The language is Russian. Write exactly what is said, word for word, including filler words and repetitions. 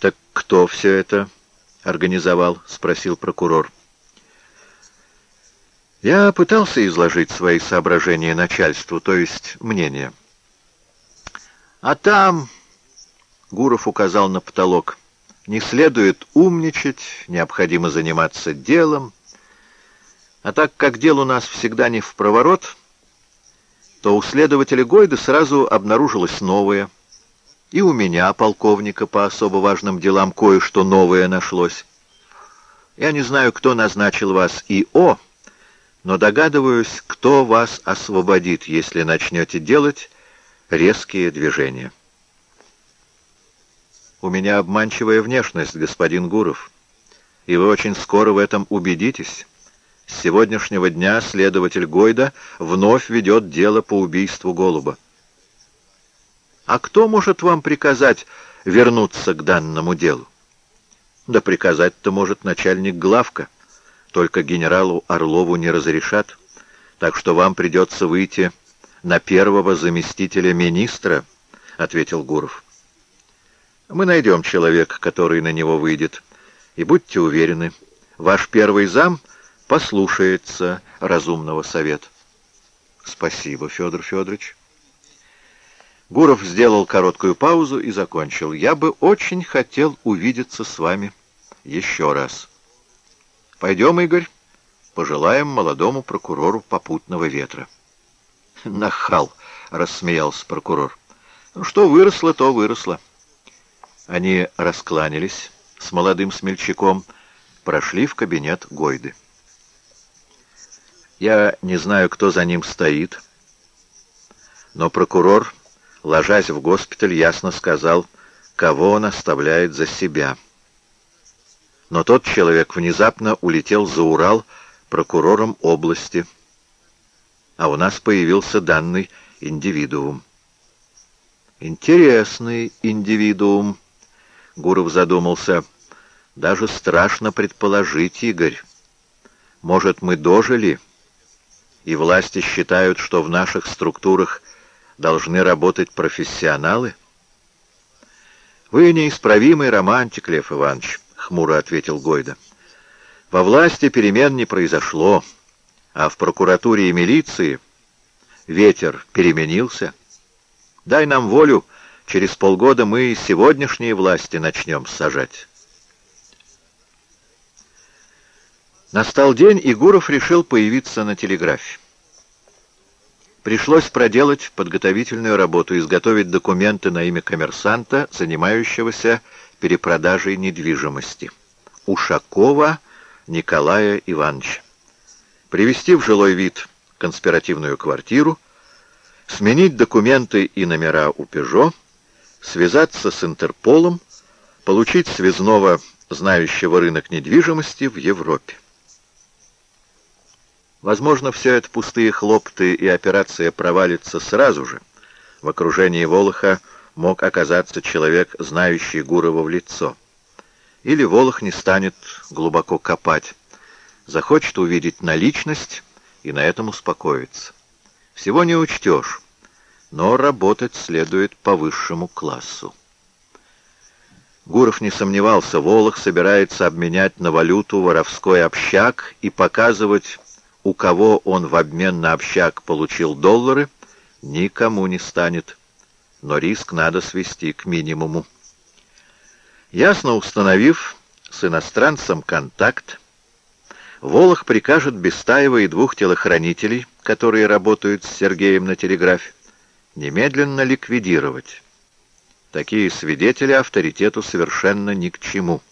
Так кто все это организовал? — спросил прокурор. Я пытался изложить свои соображения начальству, то есть мнение. А там, — Гуров указал на потолок, — не следует умничать, необходимо заниматься делом. А так как дел у нас всегда не впроворот, то у следователя Гойда сразу обнаружилось новое. И у меня, полковника, по особо важным делам кое-что новое нашлось. Я не знаю, кто назначил вас И О, но догадываюсь, кто вас освободит, если начнете делать резкие движения. У меня обманчивая внешность, господин Гуров, и вы очень скоро в этом убедитесь. С сегодняшнего дня следователь Гойда вновь ведет дело по убийству Голуба. А кто может вам приказать вернуться к данному делу? Да приказать-то может начальник главка, только генералу Орлову не разрешат, так что вам придется выйти на первого заместителя министра, — ответил Гуров. Мы найдем человека, который на него выйдет, и будьте уверены, ваш первый зам послушается разумного совета. Спасибо, Федор Федорович. Гуров сделал короткую паузу и закончил. Я бы очень хотел увидеться с вами еще раз. Пойдем, Игорь, пожелаем молодому прокурору попутного ветра. Нахал, рассмеялся прокурор. Ну, что выросло, то выросло. Они раскланялись с молодым смельчаком, прошли в кабинет Гойды. Я не знаю, кто за ним стоит, но прокурор, ложась в госпиталь, ясно сказал, кого он оставляет за себя. Но тот человек внезапно улетел за Урал прокурором области, а у нас появился данный индивидуум. Интересный индивидуум, Гуров задумался. Даже страшно предположить, Игорь. Может, мы дожили, и власти считают, что в наших структурах должны работать профессионалы? Вы неисправимый романтик, Лев Иванович, — хмуро ответил Гойда. Во власти перемен не произошло, а в прокуратуре и милиции ветер переменился. Дай нам волю, через полгода мы и сегодняшние власти начнем сажать. Настал день, и Гуров решил появиться на телеграфе. Пришлось проделать подготовительную работу, изготовить документы на имя коммерсанта, занимающегося перепродажей недвижимости. Ушакова Николая Ивановича. Привести в жилой вид конспиративную квартиру, сменить документы и номера у «Пежо», связаться с Интерполом, получить связного, знающего рынок недвижимости в Европе. Возможно, все это пустые хлопоты, и операция провалится сразу же. В окружении Волоха мог оказаться человек, знающий Гурова в лицо. Или Волох не станет глубоко копать, захочет увидеть наличность и на этом успокоиться. Всего не учтешь, но работать следует по высшему классу. Гуров не сомневался, Волох собирается обменять на валюту воровской общак и показывать, у кого он в обмен на общак получил доллары, никому не станет. Но риск надо свести к минимуму. Ясно установив с иностранцем контакт, Волох прикажет Бестаева и двух телохранителей, которые работают с Сергеем на телеграфе, немедленно ликвидировать. Такие свидетели авторитету совершенно ни к чему.